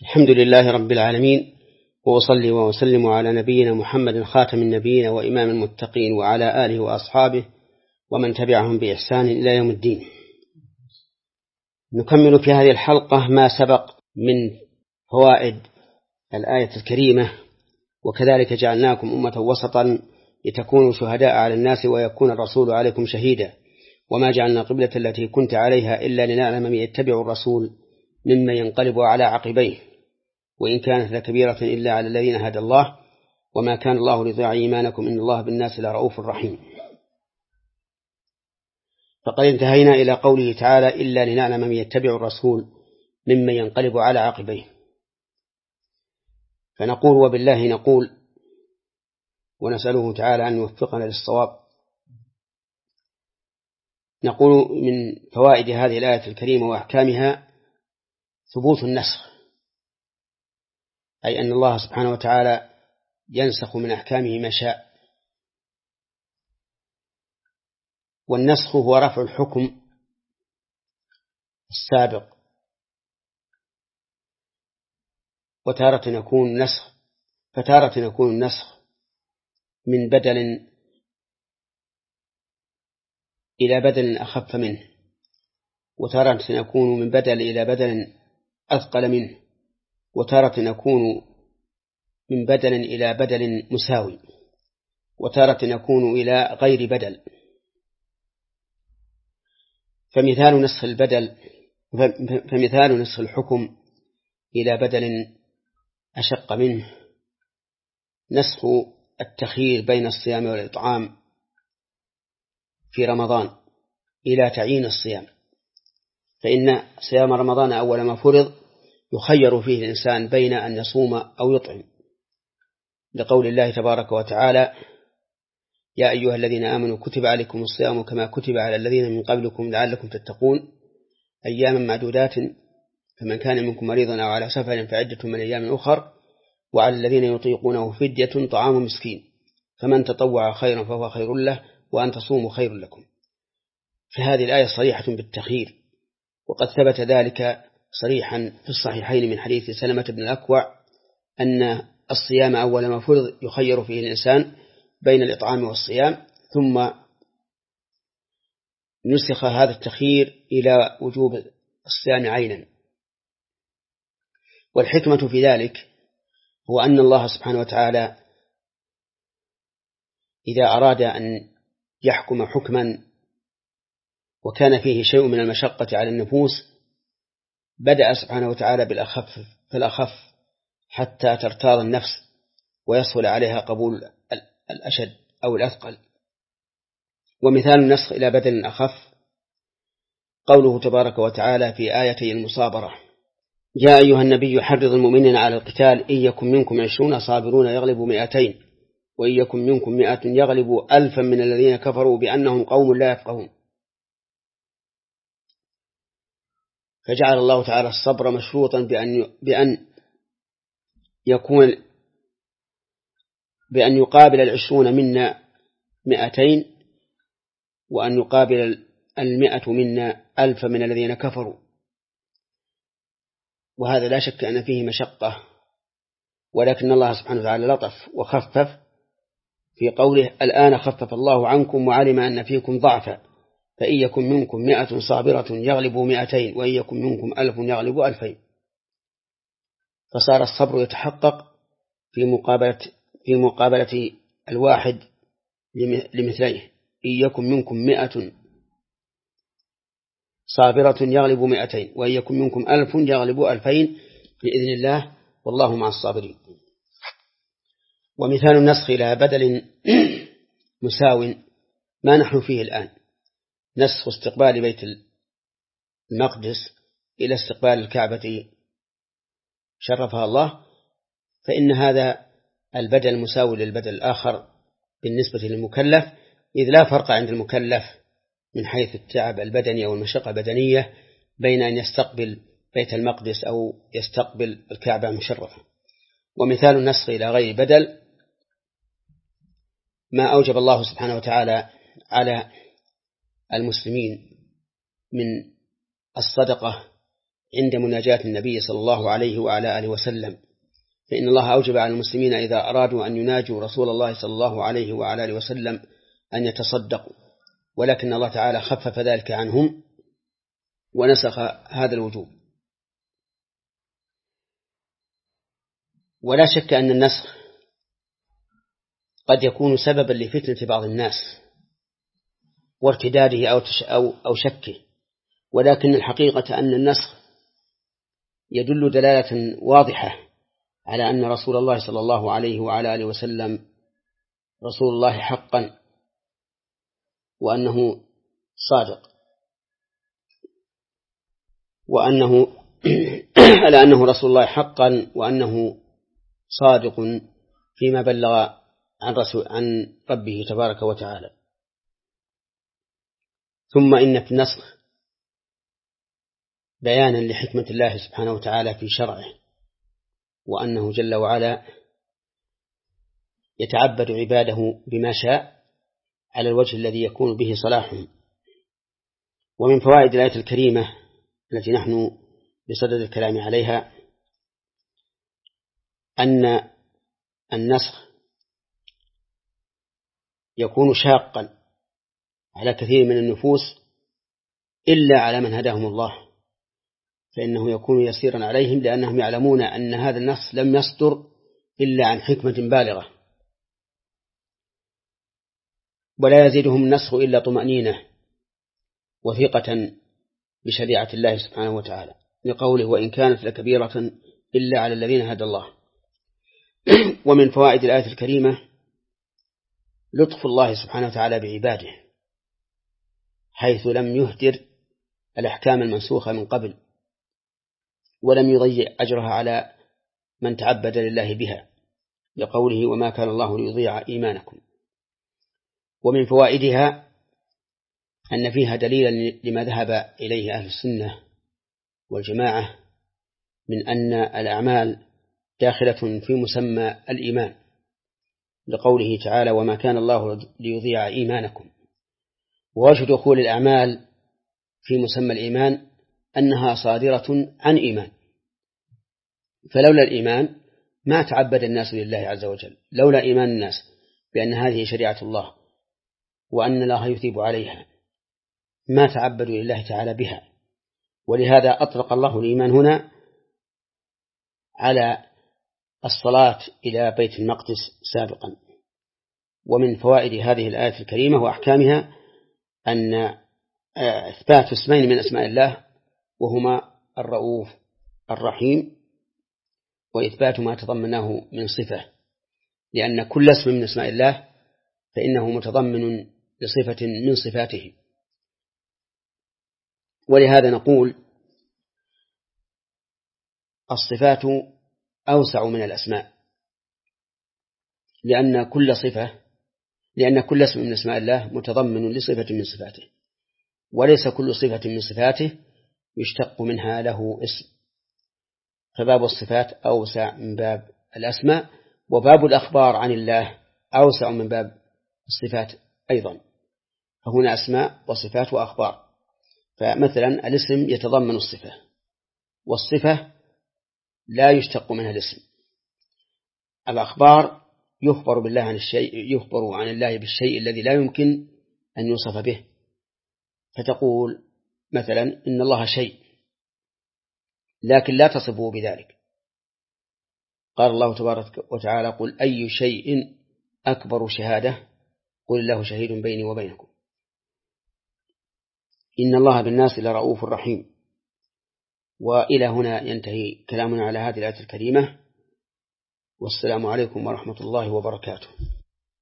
الحمد لله رب العالمين، وأصلي وأسلم على نبينا محمد خاتم النبيين وإمام المتقين وعلى آله وأصحابه ومن تبعهم بإحسان إلى يوم الدين. نكمل في هذه الحلقة ما سبق من فوائد الآية الكريمة. وكذلك جعلناكم أمة وسطا لتكونوا شهداء على الناس ويكون الرسول عليكم شهيدا، وما جعلنا قبلة التي كنت عليها إلا لنعلم من يتبع الرسول ممن ينقلب على عقبيه، وإن كانت لكبيرة إلا على الذين هدى الله، وما كان الله ليضيع إيمانكم إن الله بالناس لرؤوف رحيم. فقد انتهينا إلى قوله تعالى إلا لنعلم من يتبع الرسول ممن ينقلب على عقبيه، فنقول وبالله نقول، ونسأله تعالى أن يوفقنا للصواب. نقول من فوائد هذه الآية الكريمة وأحكامها ثبوت النسخ، أي أن الله سبحانه وتعالى ينسخ من أحكامه ما شاء، والنسخ هو رفع الحكم السابق، فتارة يكون النسخ من بدل إلى بدل أخف منه، وتارة يكون من بدل إلى بدل أثقل منه، وتارة يكون من بدل إلى بدل مساوي، وتارة يكون إلى غير بدل. فمثال نسخ الحكم إلى بدل أشق منه نسخ التخيير بين الصيام والإطعام في رمضان إلى تعيين الصيام، فإن صيام رمضان أول ما فرض يخير فيه الإنسان بين أن يصوم أو يطعم، لقول الله تبارك وتعالى يا أيها الذين آمنوا كتب عليكم الصيام كما كتب على الذين من قبلكم لعلكم تتقون أياما معدودات، فمن كان منكم مريضا أو على سفر فعدة من أيام أخر، وعلى الذين يطيقونه فدية طعام مسكين، فمن تطوع خيرا فهو خير له وأن تصوموا خير لكم. فهذه الآية صريحة بالتخيير، وقد ثبت ذلك صريحا في الصحيحين من حديث سلمة بن الأكوع أن الصيام أول ما فرض يخير فيه الإنسان بين الإطعام والصيام، ثم نسخ هذا التخيير إلى وجوب الصيام عينا. والحكمة في ذلك هو أن الله سبحانه وتعالى إذا أراد أن يحكم حكما وكان فيه شيء من المشقة على النفوس بدأ سبحانه وتعالى بالأخف حتى ترتاض النفس ويسهل عليها قبول الأشد أو الأثقل. ومثال النسخ إلى بدل أخف قوله تبارك وتعالى في آيتي المصابرة يا أيها النبي حرض المؤمنين على القتال إن يكن منكم 20 صابرون يغلبوا 200 وإن يكن منكم 100 يغلبوا 1000 من الذين كفروا بأنهم قوم لا يفقهون. فجعل الله تعالى الصبر مشروطا بأن يقابل 20 منا 200، وأن يقابل 100 منا 1000 من الذين كفروا، وهذا لا شك أن فيه مشقة، ولكن الله سبحانه وتعالى لطف وخفف في قوله الآن خفف الله عنكم وعلم أن فيكم ضعفا فإن يكن منكم 100 صابرة يغلبوا 200 وإن يكن منكم 1000 يغلبوا 2000. فصار الصبر يتحقق في مقابلة الواحد لمثليه. إن يكن منكم 100 صابرة يغلبوا 200 وإن يكن منكم 1000 يغلبوا 2000 بإذن الله والله مع الصابرين. ومثال النسخ إلى بدل مساو ما نحن فيه الآن، نسخ استقبال بيت المقدس إلى استقبال الكعبة شرفها الله، فإن هذا البدل مساوي للبدل الآخر بالنسبة للمكلف، إذ لا فرق عند المكلف من حيث التعب البدني أو المشقة البدنية بين أن يستقبل بيت المقدس أو يستقبل الكعبة المشرفة. ومثال النسخ إلى غير بدل ما أوجب الله سبحانه وتعالى على المسلمين من الصدقة عند مناجاة النبي صلى الله عليه وعلى آله وسلم، فإن الله أوجب على المسلمين إذا أرادوا أن يناجوا رسول الله صلى الله عليه وعلى آله وسلم أن يتصدقوا، ولكن الله تعالى خفف ذلك عنهم ونسخ هذا الوجوب. ولا شك أن النسخ قد يكون سببا لفتنة بعض الناس وارتداده أو شكه، ولكن الحقيقة أن النسخ يدل دلالة واضحة على أن رسول الله صلى الله عليه وعلى آله وسلم رسول الله حقا، وأنه صادق، وأنه على أنه رسول الله حقا، وأنه صادق فيما بلغ عن ربه تبارك وتعالى. ثم إن في النسخ بيانا لحكمة الله سبحانه وتعالى في شرعه، وأنه جل وعلا يتعبد عباده بما شاء على الوجه الذي يكون به صلاحهم. ومن فوائد الآية الكريمة التي نحن بصدد الكلام عليها أن النسخ يكون شاقا على كثير من النفوس إلا على من هداهم الله، فإنه يكون يسيرا عليهم، لأنهم يعلمون أن هذا النص لم يصدر إلا عن حكمة بالغة، ولا يزيدهم النسخ إلا طمأنينة وثقة بشريعة الله سبحانه وتعالى، لقوله وإن كانت لكبيرة إلا على الذين هدى الله. ومن فوائد الآية الكريمة لطف الله سبحانه وتعالى بعباده، حيث لم يهدر الأحكام المنسوخة من قبل، ولم يضيع أجرها على من تعبد لله بها، لقوله وما كان الله ليضيع إيمانكم. ومن فوائدها أن فيها دليلا لما ذهب إليه أهل السنة والجماعة من أن الأعمال داخلة في مسمى الإيمان، لقوله تعالى وما كان الله ليضيع إيمانكم. ووجه دخول الأعمال في مسمى الإيمان أنها صادرة عن إيمان، فلولا الإيمان ما تعبد الناس لله عز وجل، لولا إيمان الناس بأن هذه شريعة الله وأن الله يثيب عليها ما تعبدوا لله تعالى بها. ولهذا أطلق الله الإيمان هنا على الصلاة إلى بيت المقدس سابقا. ومن فوائد هذه الآية الكريمة وأحكامها أن إثبات اسمين من أسماء الله، وهما الرؤوف الرحيم، وإثبات ما تضمناه من صفة، لأن كل اسم من أسماء الله فإنه متضمن لصفة من صفاته. ولهذا نقول الصفات أوسع من الأسماء، لأن كل اسم من أسماء الله متضمن لصفة من صفاته، وليس كل صفة من صفاته يشتق منها له اسم، فباب الصفات أوسع من باب الأسماء، وباب الأخبار عن الله أوسع من باب الصفات أيضا، فهنا أسماء وصفات وأخبار. فمثلا الاسم يتضمن الصفة، والصفة لا يشتق منها الاسم. الأخبار يخبر بالله عن الشيء، يخبر عن الله بالشيء الذي لا يمكن أن يوصف به، فتقول مثلا إن الله شيء، لكن لا تصفه بذلك. قال الله تبارك وتعالى قل أي شيء أكبر شهادة قل الله شهيد بيني وبينكم إن الله بالناس لرؤوف رحيم. وإلى هنا ينتهي كلامنا على هذه الآية الكريمة، والسلام عليكم ورحمة الله وبركاته.